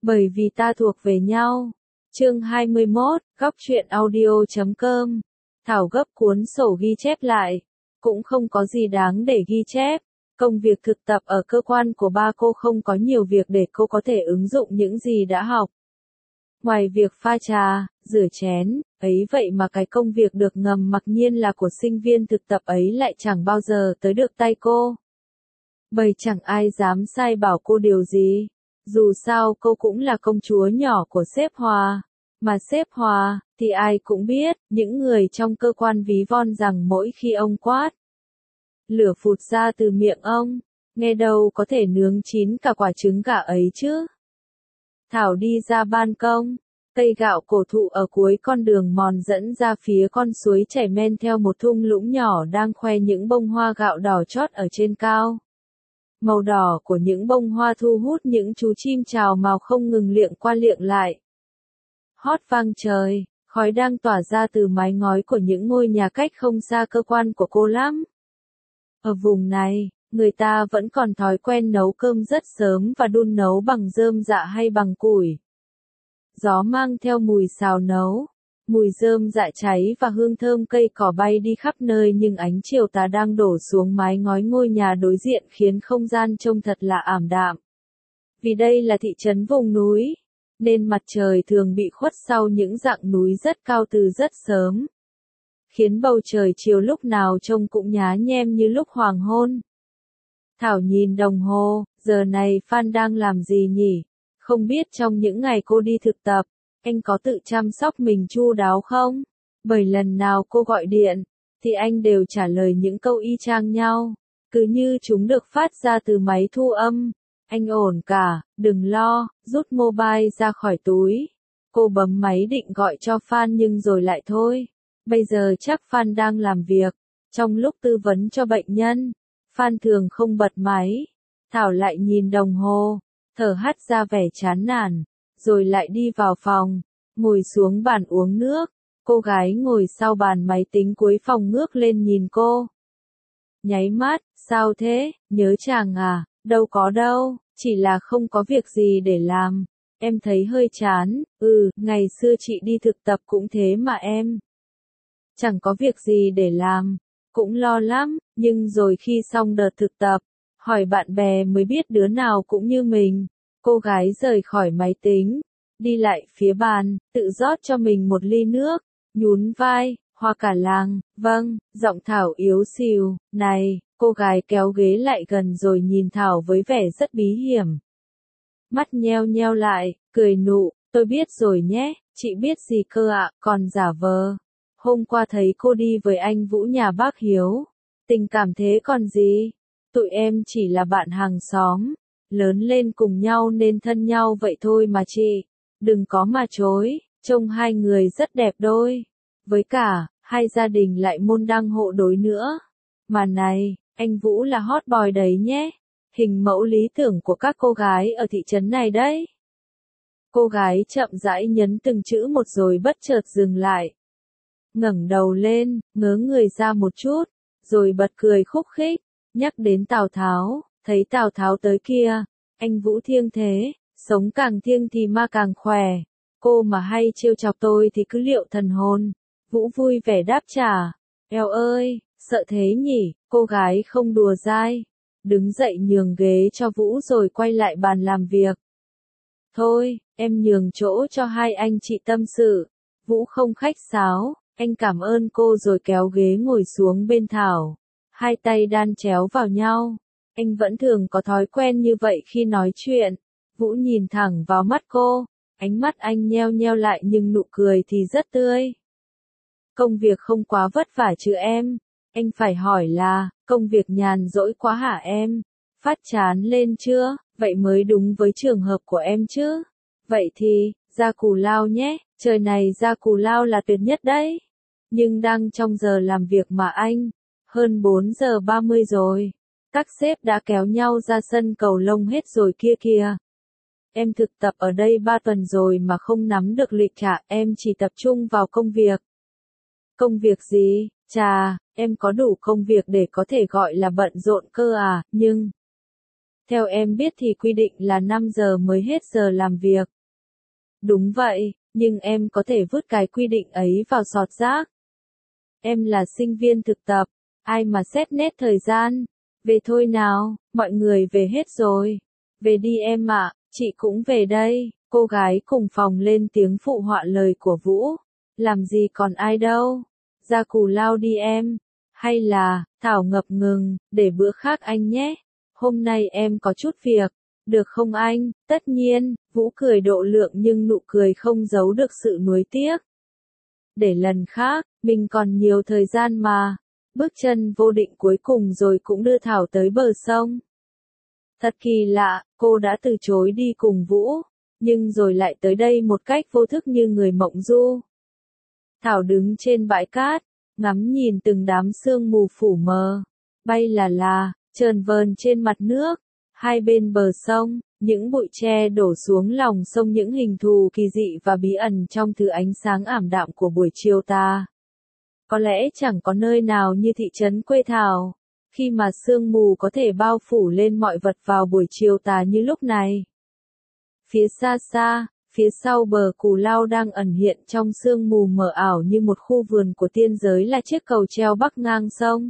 Bởi vì ta thuộc về nhau. Chương 21, góc truyện audio.com. Thảo gấp cuốn sổ ghi chép lại. Cũng không có gì đáng để ghi chép. Công việc thực tập ở cơ quan của ba cô không có nhiều việc để cô có thể ứng dụng những gì đã học. Ngoài việc pha trà, rửa chén, ấy vậy mà cái công việc được ngầm mặc nhiên là của sinh viên thực tập ấy lại chẳng bao giờ tới được tay cô. Bởi chẳng ai dám sai bảo cô điều gì. Dù sao cô cũng là công chúa nhỏ của sếp Hòa. Mà sếp Hòa, thì ai cũng biết, những người trong cơ quan ví von rằng mỗi khi ông quát, lửa phụt ra từ miệng ông, nghe đâu có thể nướng chín cả quả trứng gà ấy chứ. Thảo đi ra ban công, cây gạo cổ thụ ở cuối con đường mòn dẫn ra phía con suối chảy men theo một thung lũng nhỏ đang khoe những bông hoa gạo đỏ chót ở trên cao. Màu đỏ của những bông hoa thu hút những chú chim chào mào không ngừng liệng qua liệng lại. Hót vang trời, khói đang tỏa ra từ mái ngói của những ngôi nhà cách không xa cơ quan của cô lắm. Ở vùng này, người ta vẫn còn thói quen nấu cơm rất sớm và đun nấu bằng rơm rạ hay bằng củi. Gió mang theo mùi xào nấu, mùi rơm rạ cháy và hương thơm cây cỏ bay đi khắp nơi, nhưng ánh chiều tà đang đổ xuống mái ngói ngôi nhà đối diện khiến không gian trông thật là ảm đạm. Vì đây là thị trấn vùng núi, nên mặt trời thường bị khuất sau những dặng núi rất cao từ rất sớm, khiến bầu trời chiều lúc nào trông cũng nhá nhem như lúc hoàng hôn. Thảo nhìn đồng hồ, giờ này Phan đang làm gì nhỉ? Không biết trong những ngày cô đi thực tập, anh có tự chăm sóc mình chu đáo không? Bởi lần nào cô gọi điện, thì anh đều trả lời những câu y chang nhau, cứ như chúng được phát ra từ máy thu âm. Anh ổn cả, đừng lo, rút mobile ra khỏi túi. Cô bấm máy định gọi cho Phan nhưng rồi lại thôi. Bây giờ chắc Phan đang làm việc. Trong lúc tư vấn cho bệnh nhân, Phan thường không bật máy. Thảo lại nhìn đồng hồ, thở hắt ra vẻ chán nản, rồi lại đi vào phòng, ngồi xuống bàn uống nước. Cô gái ngồi sau bàn máy tính cuối phòng ngước lên nhìn cô. Nháy mắt, sao thế, nhớ chàng à? Đâu có đâu, chỉ là không có việc gì để làm. Em thấy hơi chán, ngày xưa chị đi thực tập cũng thế mà em. Chẳng có việc gì để làm, cũng lo lắm, nhưng rồi khi xong đợt thực tập, hỏi bạn bè mới biết đứa nào cũng như mình. Cô gái rời khỏi máy tính, đi lại phía bàn, tự rót cho mình một ly nước, nhún vai, hoa cả làng, vâng, giọng Thảo yếu xìu, này, cô gái kéo ghế lại gần rồi nhìn Thảo với vẻ rất bí hiểm. Mắt nheo nheo lại, cười nụ, tôi biết rồi nhé, chị biết gì cơ ạ, còn giả vờ. Hôm qua thấy cô đi với anh Vũ nhà bác Hiếu, tình cảm thế còn gì, tụi em chỉ là bạn hàng xóm, lớn lên cùng nhau nên thân nhau vậy thôi mà chị, đừng có mà chối, trông hai người rất đẹp đôi, với cả, hai gia đình lại môn đăng hộ đối nữa. Mà này, anh Vũ là hot boy đấy nhé, hình mẫu lý tưởng của các cô gái ở thị trấn này đấy. Cô gái chậm rãi nhấn từng chữ một rồi bất chợt dừng lại. Ngẩng đầu lên, ngớ người ra một chút, rồi bật cười khúc khích, nhắc đến Tào Tháo, thấy Tào Tháo tới kia, anh Vũ thiêng thế, sống càng thiêng thì ma càng khỏe, cô mà hay trêu chọc tôi thì cứ liệu thần hồn. Vũ vui vẻ đáp trả, eo ơi, sợ thế nhỉ, cô gái không đùa dai, đứng dậy nhường ghế cho Vũ rồi quay lại bàn làm việc. Thôi, em nhường chỗ cho hai anh chị tâm sự. Vũ không khách sáo, anh cảm ơn cô rồi kéo ghế ngồi xuống bên Thảo. Hai tay đan chéo vào nhau. Anh vẫn thường có thói quen như vậy khi nói chuyện. Vũ nhìn thẳng vào mắt cô, ánh mắt anh nheo nheo lại nhưng nụ cười thì rất tươi. Công việc không quá vất vả chứ em? Anh phải hỏi là, công việc nhàn rỗi quá hả em? Phát chán lên chưa? Vậy mới đúng với trường hợp của em chứ. Vậy thì, ra cù lao nhé, trời này ra cù lao là tuyệt nhất đấy. Nhưng đang trong giờ làm việc mà anh, hơn 4 giờ 30 rồi. Các sếp đã kéo nhau ra sân cầu lông hết rồi kia kìa. Em thực tập ở đây 3 tuần rồi mà không nắm được lịch cả, em chỉ tập trung vào công việc. Công việc gì? Chà, em có đủ công việc để có thể gọi là bận rộn cơ à, nhưng Theo em biết thì quy định là 5 giờ mới hết giờ làm việc. Đúng vậy, nhưng em có thể vứt cái quy định ấy vào sọt rác. Em là sinh viên thực tập, ai mà xét nét thời gian. Về thôi nào, mọi người về hết rồi. Về đi em ạ, chị cũng về đây. Cô gái cùng phòng lên tiếng phụ họa lời của Vũ. Làm gì còn ai đâu. Ra Cù Lao đi em. Hay là, Thảo ngập ngừng, để bữa khác anh nhé. Hôm nay em có chút việc. Được không anh? Tất nhiên, Vũ cười độ lượng nhưng nụ cười không giấu được sự nuối tiếc. Để lần khác, mình còn nhiều thời gian mà. Bước chân vô định cuối cùng rồi cũng đưa Thảo tới bờ sông. Thật kỳ lạ, cô đã từ chối đi cùng Vũ, nhưng rồi lại tới đây một cách vô thức như người mộng du. Thảo đứng trên bãi cát, ngắm nhìn từng đám sương mù phủ mờ, bay là, chờn vờn trên mặt nước. Hai bên bờ sông, những bụi tre đổ xuống lòng sông, những hình thù kỳ dị và bí ẩn trong thứ ánh sáng ảm đạm của buổi chiều tà. Có lẽ chẳng có nơi nào như thị trấn quê Thảo, khi mà sương mù có thể bao phủ lên mọi vật vào buổi chiều tà như lúc này. Phía xa xa, phía sau bờ Cù Lao đang ẩn hiện trong sương mù mờ ảo như một khu vườn của tiên giới là chiếc cầu treo bắc ngang sông.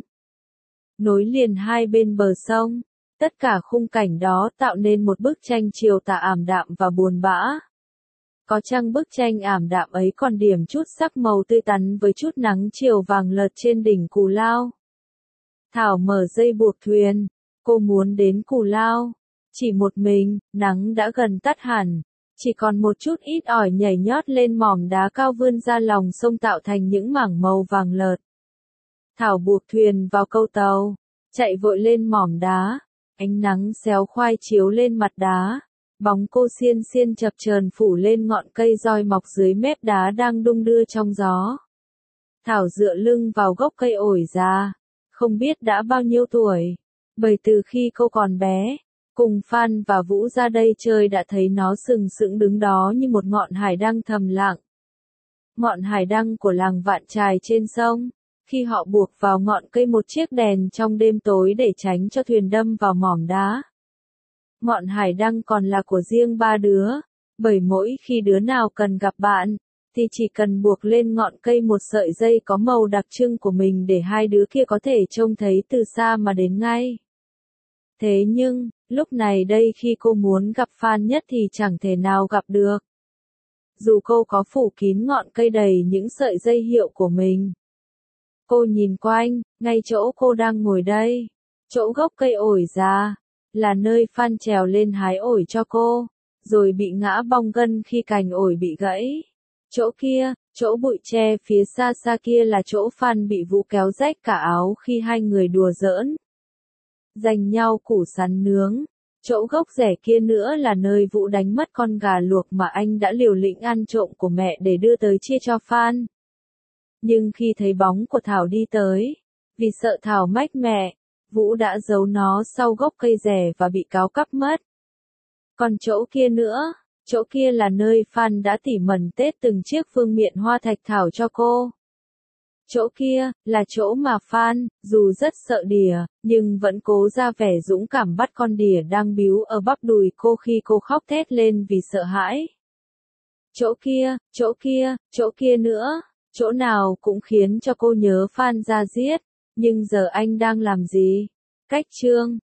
Nối liền hai bên bờ sông, tất cả khung cảnh đó tạo nên một bức tranh chiều tà ảm đạm và buồn bã. Có chăng bức tranh ảm đạm ấy còn điểm chút sắc màu tươi tắn với chút nắng chiều vàng lợt trên đỉnh Cù Lao. Thảo mở dây buộc thuyền, cô muốn đến Cù Lao. Chỉ một mình, nắng đã gần tắt hẳn, chỉ còn một chút ít ỏi nhảy nhót lên mỏm đá cao vươn ra lòng sông tạo thành những mảng màu vàng lợt. Thảo buộc thuyền vào câu tàu, chạy vội lên mỏm đá, ánh nắng xéo khoai chiếu lên mặt đá. Bóng cô xiên xiên chập chờn phủ lên ngọn cây roi mọc dưới mép đá đang đung đưa trong gió. Thảo dựa lưng vào gốc cây ổi già, không biết đã bao nhiêu tuổi, bởi từ khi cô còn bé, cùng Phan và Vũ ra đây chơi đã thấy nó sừng sững đứng đó như một ngọn hải đăng thầm lặng. Ngọn hải đăng của làng Vạn Trài trên sông, khi họ buộc vào ngọn cây một chiếc đèn trong đêm tối để tránh cho thuyền đâm vào mỏm đá. Ngọn hải đăng còn là của riêng ba đứa, bởi mỗi khi đứa nào cần gặp bạn, thì chỉ cần buộc lên ngọn cây một sợi dây có màu đặc trưng của mình để hai đứa kia có thể trông thấy từ xa mà đến ngay. Thế nhưng, lúc này đây khi cô muốn gặp Phan nhất thì chẳng thể nào gặp được. Dù cô có phủ kín ngọn cây đầy những sợi dây hiệu của mình. Cô nhìn quanh, ngay chỗ cô đang ngồi đây, chỗ gốc cây ổi già, là nơi Phan trèo lên hái ổi cho cô, rồi bị ngã bong gân khi cành ổi bị gãy. Chỗ kia, chỗ bụi tre phía xa xa kia là chỗ Phan bị Vũ kéo rách cả áo khi hai người đùa giỡn. Giành nhau củ sắn nướng. Chỗ gốc rẻ kia nữa là nơi Vũ đánh mất con gà luộc mà anh đã liều lĩnh ăn trộm của mẹ để đưa tới chia cho Phan. Nhưng khi thấy bóng của Thảo đi tới, vì sợ Thảo mách mẹ, Vũ đã giấu nó sau gốc cây rẻ và bị cáo cắp mất. Còn chỗ kia nữa, chỗ kia là nơi Phan đã tỉ mẩn tết từng chiếc phương miện hoa thạch thảo cho cô. Chỗ kia, là chỗ mà Phan, dù rất sợ đỉa, nhưng vẫn cố ra vẻ dũng cảm bắt con đỉa đang bíu ở bắp đùi cô khi cô khóc thét lên vì sợ hãi. Chỗ kia, chỗ kia, chỗ kia nữa, chỗ nào cũng khiến cho cô nhớ Phan ra giết, nhưng giờ anh đang làm gì? Cách chương